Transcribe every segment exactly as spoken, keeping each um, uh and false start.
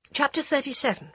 Chapter thirty-seven.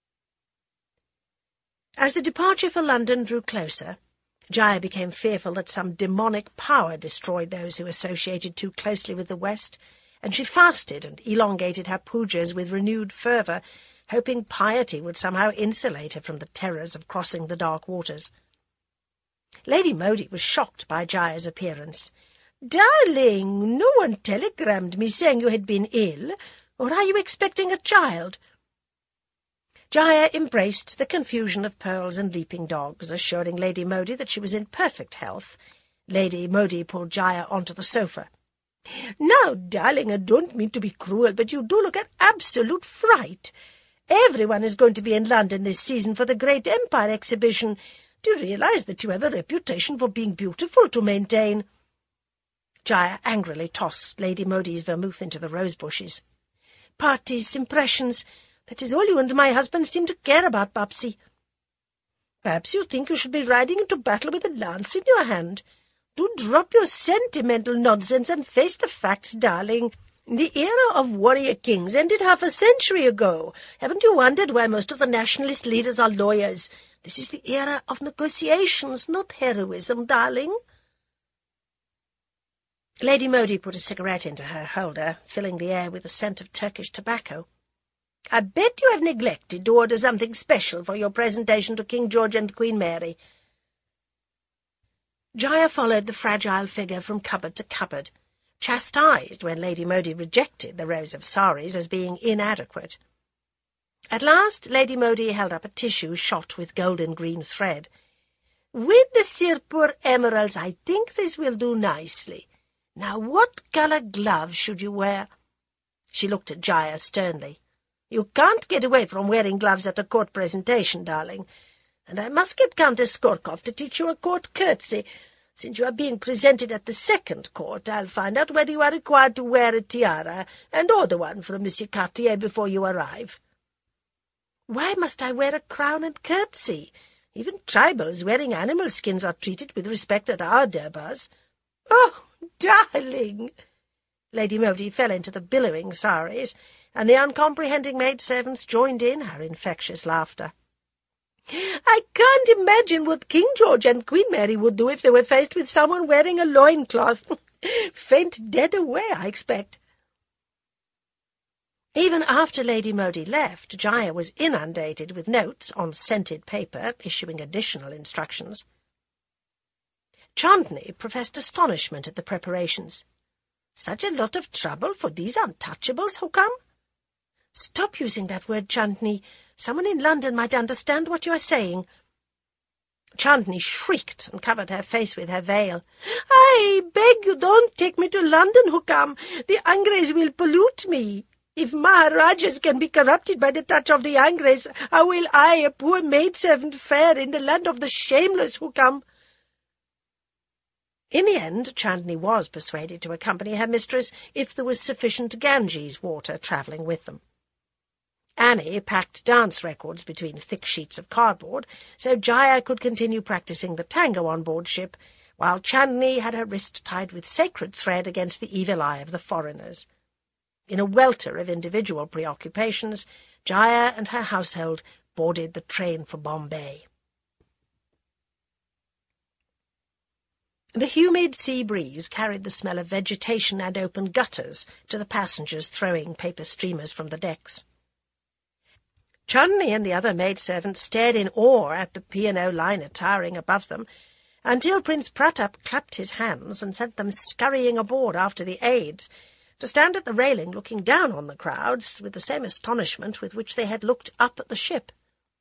As the departure for London drew closer, Jaya became fearful that some demonic power destroyed those who associated too closely with the West, and she fasted and elongated her pujas with renewed fervour, hoping piety would somehow insulate her from the terrors of crossing the dark waters. Lady Modi was shocked by Jaya's appearance. "Darling, no one telegrammed me saying you had been ill, or are you expecting a child?" Jaya embraced the confusion of pearls and leaping dogs, assuring Lady Modi that she was in perfect health. Lady Modi pulled Jaya onto the sofa. "Now, darling, I don't mean to be cruel, but you do look an absolute fright. Everyone is going to be in London this season for the Great Empire exhibition. Do you realize that you have a reputation for being beautiful to maintain?" Jaya angrily tossed Lady Modi's vermouth into the rose bushes. "Parties, impressions, that is all you and my husband seem to care about, Babsy. Perhaps you think you should be riding into battle with a lance in your hand. Do drop your sentimental nonsense and face the facts, darling. The era of warrior kings ended half a century ago. Haven't you wondered why most of the nationalist leaders are lawyers? This is the era of negotiations, not heroism, darling." Lady Modi put a cigarette into her holder, filling the air with the scent of Turkish tobacco. "I bet you have neglected to order something special for your presentation to King George and Queen Mary." Jaya followed the fragile figure from cupboard to cupboard, chastised when Lady Modi rejected the rows of saris as being inadequate. At last Lady Modi held up a tissue shot with golden-green thread. "With the Sirpur emeralds, I think this will do nicely. Now, what colour gloves should you wear?" She looked at Jaya sternly. "You can't get away from wearing gloves at a court presentation, darling. And I must get Countess Skorkov to teach you a court curtsy. Since you are being presented at the second court, I'll find out whether you are required to wear a tiara, and order one from Monsieur Cartier before you arrive." "Why must I wear a crown and curtsy? Even tribals wearing animal skins are treated with respect at our durbars." "Oh, darling!" Lady Modi fell into the billowing saris, and the uncomprehending maidservants joined in her infectious laughter. "I can't imagine what King George and Queen Mary would do if they were faced with someone wearing a loincloth. Faint dead away, I expect." Even after Lady Modi left, Jaya was inundated with notes on scented paper, issuing additional instructions. Chandni professed astonishment at the preparations. "Such a lot of trouble for these untouchables, Hukam?" "Stop using that word, Chandni. Someone in London might understand what you are saying." Chandni shrieked and covered her face with her veil. "I beg you, don't take me to London, Hukam. The Angres will pollute me. If Maharajas can be corrupted by the touch of the Angres, how will I, a poor maidservant, fare in the land of the shameless, Hukam?" In the end, Chandni was persuaded to accompany her mistress if there was sufficient Ganges water travelling with them. Annie packed dance records between thick sheets of cardboard, so Jaya could continue practising the tango on board ship, while Chandni had her wrist tied with sacred thread against the evil eye of the foreigners. In a welter of individual preoccupations, Jaya and her household boarded the train for Bombay. The humid sea breeze carried the smell of vegetation and open gutters to the passengers throwing paper streamers from the decks. Chandni and the other maidservants stared in awe at the P and O liner towering above them, until Prince Pratap clapped his hands and sent them scurrying aboard after the aides, to stand at the railing looking down on the crowds with the same astonishment with which they had looked up at the ship.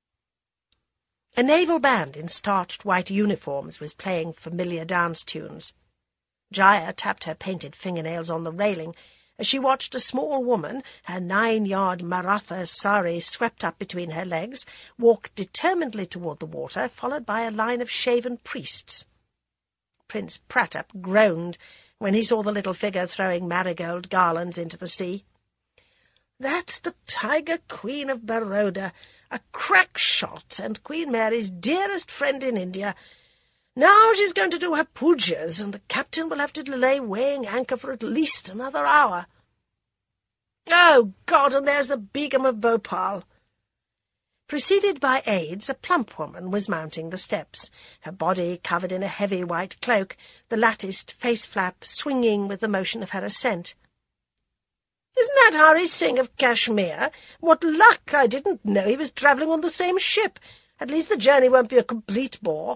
A naval band in starched white uniforms was playing familiar dance tunes. Jaya tapped her painted fingernails on the railing as she watched a small woman, her nine-yard Maratha sari swept up between her legs, walk determinedly toward the water, followed by a line of shaven priests. Prince Pratap groaned when he saw the little figure throwing marigold garlands into the sea. "That's the Tiger Queen of Baroda, a crack shot and Queen Mary's dearest friend in India. Now she's going to do her pujas, and the captain will have to delay weighing anchor for at least another hour." "Ah, Oh, God, and there's the Begum of Bhopal. Preceded by aides, a plump woman was mounting the steps, her body covered in a heavy white cloak, the latticed face-flap swinging with the motion of her ascent. "Isn't that Hari Singh of Kashmir? What luck! I didn't know he was travelling on the same ship. At least the journey won't be a complete bore."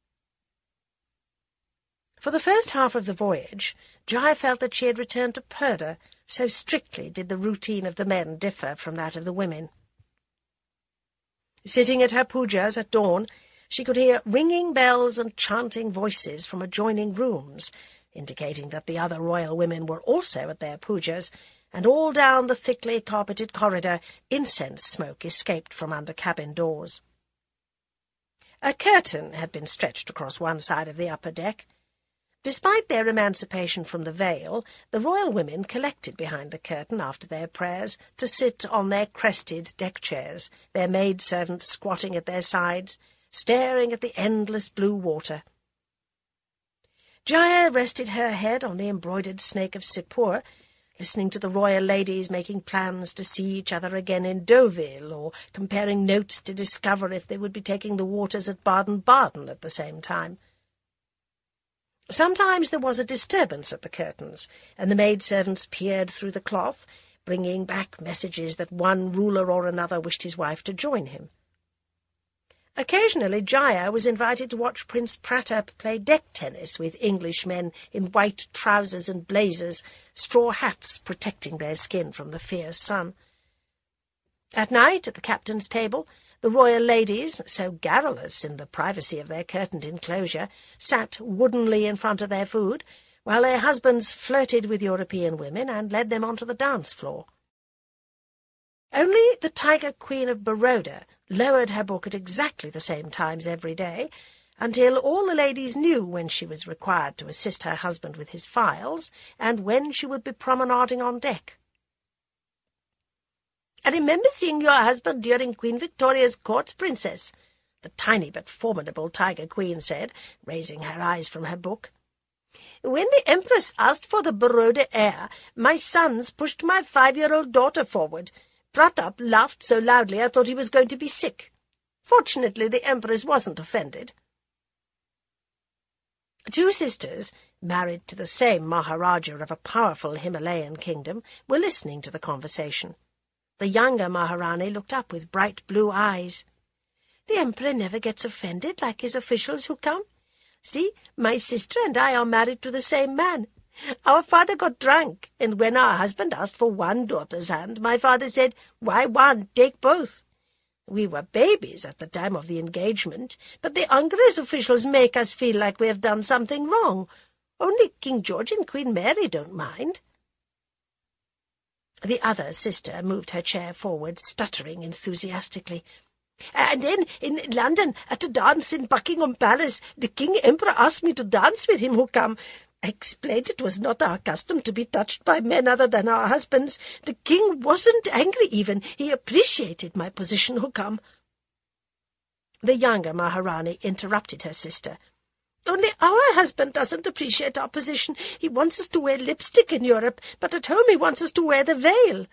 For the first half of the voyage, Jaya felt that she had returned to Purdah, so strictly did the routine of the men differ from that of the women. Sitting at her pujas at dawn, she could hear ringing bells and chanting voices from adjoining rooms, indicating that the other royal women were also at their pujas, and all down the thickly carpeted corridor incense smoke escaped from under cabin doors. A curtain had been stretched across one side of the upper deck. Despite their emancipation from the veil, the royal women collected behind the curtain after their prayers to sit on their crested deck chairs, their maid-servants squatting at their sides, staring at the endless blue water. Jaya rested her head on the embroidered snake of Sipur, listening to the royal ladies making plans to see each other again in Deauville, or comparing notes to discover if they would be taking the waters at Baden-Baden at the same time. Sometimes there was a disturbance at the curtains, and the maid-servants peered through the cloth, bringing back messages that one ruler or another wished his wife to join him. Occasionally Jaya was invited to watch Prince Pratap play deck tennis with Englishmen in white trousers and blazers, straw hats protecting their skin from the fierce sun. At night, at the captain's table, the royal ladies, so garrulous in the privacy of their curtained enclosure, sat woodenly in front of their food, while their husbands flirted with European women and led them onto the dance floor. Only the Tiger Queen of Baroda lowered her book at exactly the same times every day, until all the ladies knew when she was required to assist her husband with his files, and when she would be promenading on deck. "I remember seeing your husband during Queen Victoria's court, Princess," the tiny but formidable Tiger Queen said, raising her eyes from her book. "When the Empress asked for the Baroda heir, my sons pushed my five-year-old daughter forward. Pratap laughed so loudly I thought he was going to be sick. Fortunately, the Empress wasn't offended." Two sisters, married to the same Maharaja of a powerful Himalayan kingdom, were listening to the conversation. The younger Maharani looked up with bright blue eyes. "The Emperor never gets offended like his officials who come. See, my sister and I are married to the same man. Our father got drunk, and when our husband asked for one daughter's hand, my father said, 'Why one? Take both.' We were babies at the time of the engagement, but the Congress officials make us feel like we have done something wrong. Only King George and Queen Mary don't mind." The other sister moved her chair forward, stuttering enthusiastically. "And then, in London, at a dance in Buckingham Palace, the King Emperor asked me to dance with him, Hukam. I explained it was not our custom to be touched by men other than our husbands. The king wasn't angry even. He appreciated my position, Hukam." The younger Maharani interrupted her sister. "Only our husband doesn't appreciate our position. He wants us to wear lipstick in Europe, but at home he wants us to wear the veil."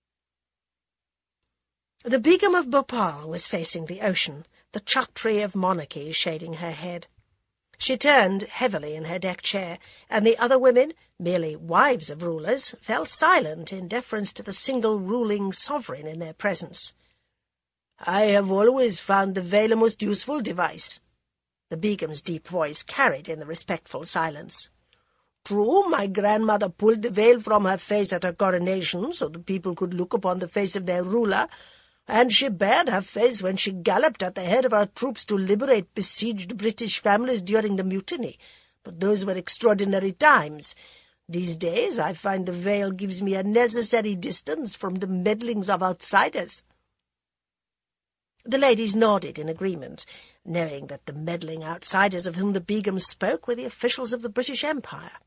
The Begum of Bhopal was facing the ocean, the Chhatri of monarchy shading her head. She turned heavily in her deck chair, and the other women, merely wives of rulers, fell silent in deference to the single ruling sovereign in their presence. "I have always found the veil a most useful device," the Begum's deep voice carried in the respectful silence. "True, my grandmother pulled the veil from her face at her coronation, so the people could look upon the face of their ruler, and she bared her face when she galloped at the head of our troops to liberate besieged British families during the mutiny. But those were extraordinary times. These days I find the veil gives me a necessary distance from the meddlings of outsiders." The ladies nodded in agreement, knowing that the meddling outsiders of whom the Begum spoke were the officials of the British Empire.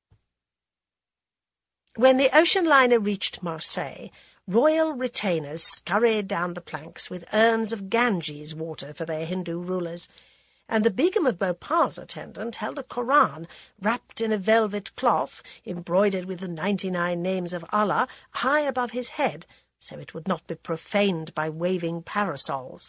When the ocean liner reached Marseille, royal retainers scurried down the planks with urns of Ganges water for their Hindu rulers, and the Begum of Bhopal's attendant held a Koran wrapped in a velvet cloth embroidered with the ninety-nine names of Allah high above his head, so it would not be profaned by waving parasols.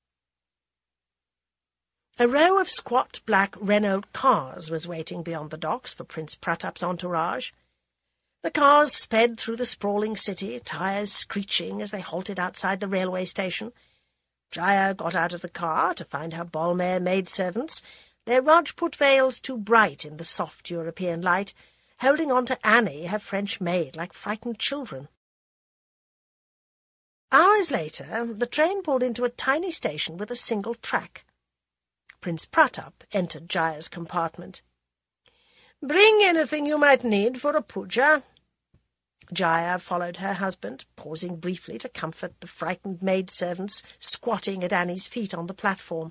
A row of squat black Renault cars was waiting beyond the docks for Prince Pratap's entourage. The cars sped through the sprawling city, tyres screeching as they halted outside the railway station. Jaya got out of the car to find her Balmair maidservants, their Rajput veils too bright in the soft European light, holding on to Annie, her French maid, like frightened children. Hours later, the train pulled into a tiny station with a single track. Prince Pratap entered Jaya's compartment. "Bring anything you might need for a puja." Jaya followed her husband, pausing briefly to comfort the frightened maidservants squatting at Annie's feet on the platform.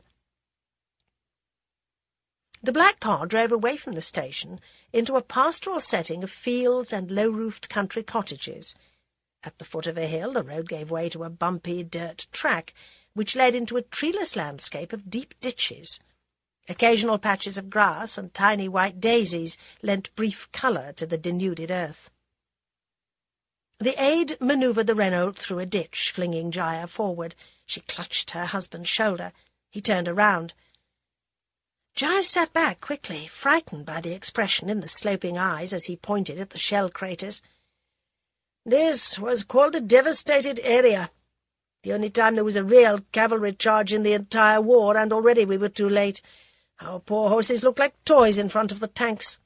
The black car drove away from the station into a pastoral setting of fields and low-roofed country cottages. At the foot of a hill, the road gave way to a bumpy dirt track, which led into a treeless landscape of deep ditches. Occasional patches of grass and tiny white daisies lent brief colour to the denuded earth. The aide manoeuvred the Renault through a ditch, flinging Jaya forward. She clutched her husband's shoulder. He turned around. Jaya sat back quickly, frightened by the expression in the sloping eyes as he pointed at the shell craters. "This was called a devastated area. The only time there was a real cavalry charge in the entire war, and already we were too late. Our poor horses looked like toys in front of the tanks."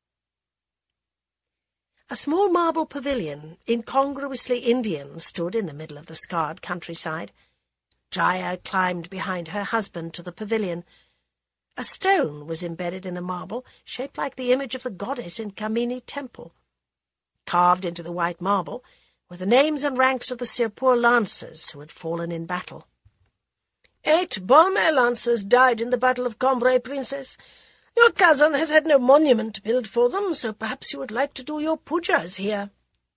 A small marble pavilion, incongruously Indian, stood in the middle of the scarred countryside. Jaya climbed behind her husband to the pavilion. A stone was embedded in the marble, shaped like the image of the goddess in Kamini temple. Carved into the white marble were the names and ranks of the Sirpur lancers who had fallen in battle. "Eight Balmair lancers died in the Battle of Cambrai, Princess. Your cousin has had no monument built for them, so perhaps you would like to do your pujas here."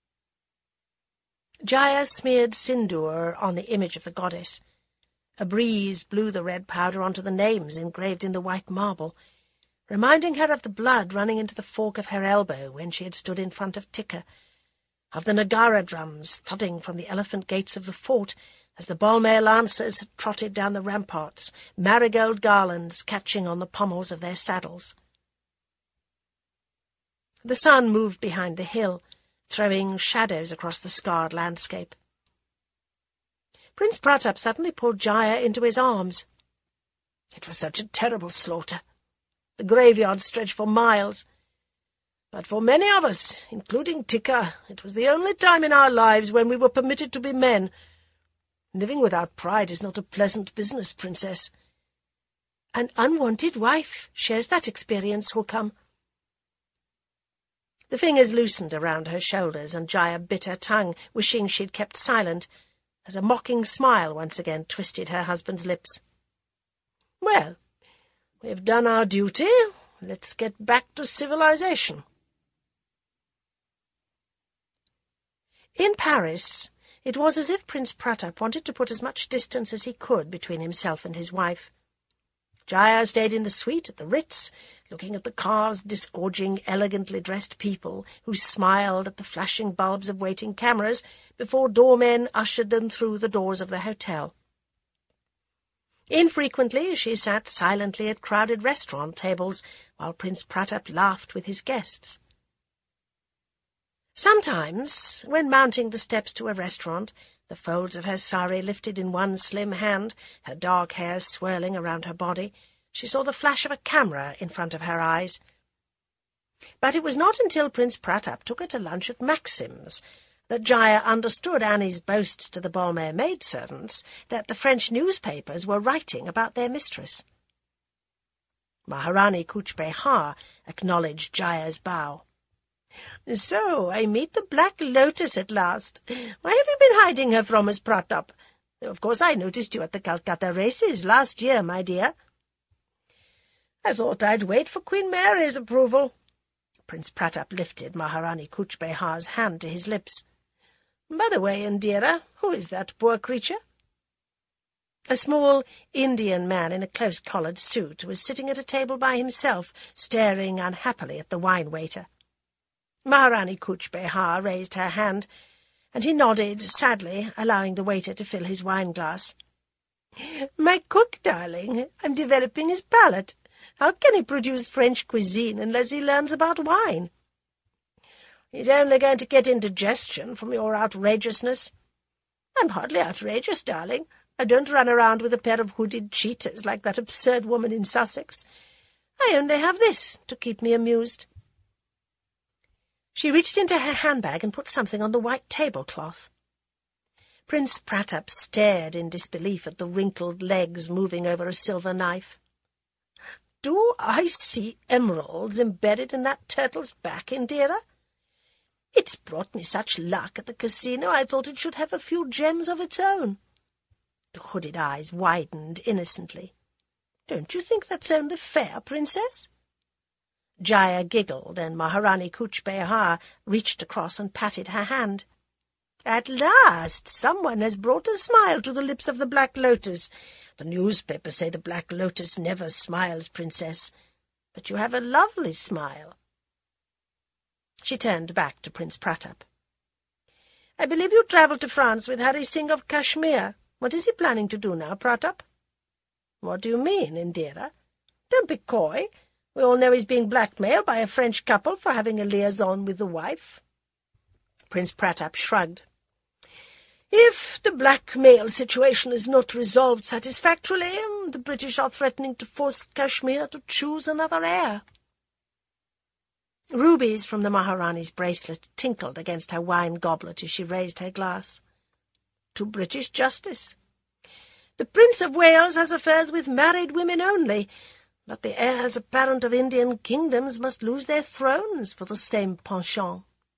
Jaya smeared sindoor on the image of the goddess. A breeze blew the red powder onto the names engraved in the white marble, reminding her of the blood running into the fork of her elbow when she had stood in front of Tikka, of the Nagara drums thudding from the elephant gates of the fort as the Balmair lancers had trotted down the ramparts, marigold garlands catching on the pommels of their saddles. The sun moved behind the hill, throwing shadows across the scarred landscape. Prince Pratap suddenly pulled Jaya into his arms. It was such a terrible slaughter. The graveyard stretched for miles. But for many of us, including Tikka, it was the only time in our lives when we were permitted to be men. Living without pride is not a pleasant business, Princess. An unwanted wife shares that experience, Hukam. The fingers loosened around her shoulders, and Jaya bit her tongue, wishing she'd kept silent, as a mocking smile once again twisted her husband's lips. "Well, we've done our duty. Let's get back to civilization." In Paris, it was as if Prince Pratap wanted to put as much distance as he could between himself and his wife. Jaya stayed in the suite at the Ritz, looking at the cars disgorging elegantly dressed people who smiled at the flashing bulbs of waiting cameras before doormen ushered them through the doors of the hotel. Infrequently she sat silently at crowded restaurant tables while Prince Pratap laughed with his guests. Sometimes, when mounting the steps to a restaurant, the folds of her sari lifted in one slim hand, her dark hair swirling around her body, she saw the flash of a camera in front of her eyes. But it was not until Prince Pratap took her to lunch at Maxim's that Jaya understood Annie's boasts to the Balmair maidservants that the French newspapers were writing about their mistress. Maharani Kuch Behar acknowledged Jaya's bow. "So, I meet the Black Lotus at last. Why have you been hiding her from us, Pratap? Of course I noticed you at the Calcutta races last year, my dear." "I thought I'd wait for Queen Mary's approval." Prince Pratap lifted Maharani Kuch Behar's hand to his lips. "By the way, Indira, who is that poor creature?" A small Indian man in a close-collared suit was sitting at a table by himself, staring unhappily at the wine-waiter. Maharani Cooch Behar raised her hand, and he nodded sadly, allowing the waiter to fill his wine-glass. "My cook, darling, I'm developing his palate. How can he produce French cuisine unless he learns about wine?" "He's only going to get indigestion from your outrageousness." "I'm hardly outrageous, darling. I don't run around with a pair of hooded cheetahs like that absurd woman in Sussex. I only have this to keep me amused." She reached into her handbag and put something on the white tablecloth. Prince Pratap stared in disbelief at the wrinkled legs moving over a silver knife. "Do I see emeralds embedded in that turtle's back, Indira? It's brought me such luck at the casino I thought it should have a few gems of its own." The hooded eyes widened innocently. "Don't you think that's only fair, Princess?" Jaya giggled, and Maharani Cooch Behar reached across and patted her hand. "At last someone has brought a smile to the lips of the Black Lotus. The newspapers say the Black Lotus never smiles, Princess, but you have a lovely smile." She turned back to Prince Pratap. "I believe you travelled to France with Hari Singh of Kashmir. What is he planning to do now, Pratap?" "What do you mean, Indira? Don't be coy. We all know he's being blackmailed by a French couple for having a liaison with the wife." Prince Pratap shrugged. "If the blackmail situation is not resolved satisfactorily, the British are threatening to force Kashmir to choose another heir." Rubies from the Maharani's bracelet tinkled against her wine goblet as she raised her glass. "To British justice. The Prince of Wales has affairs with married women only, but the heirs apparent of Indian kingdoms must lose their thrones for the same penchant."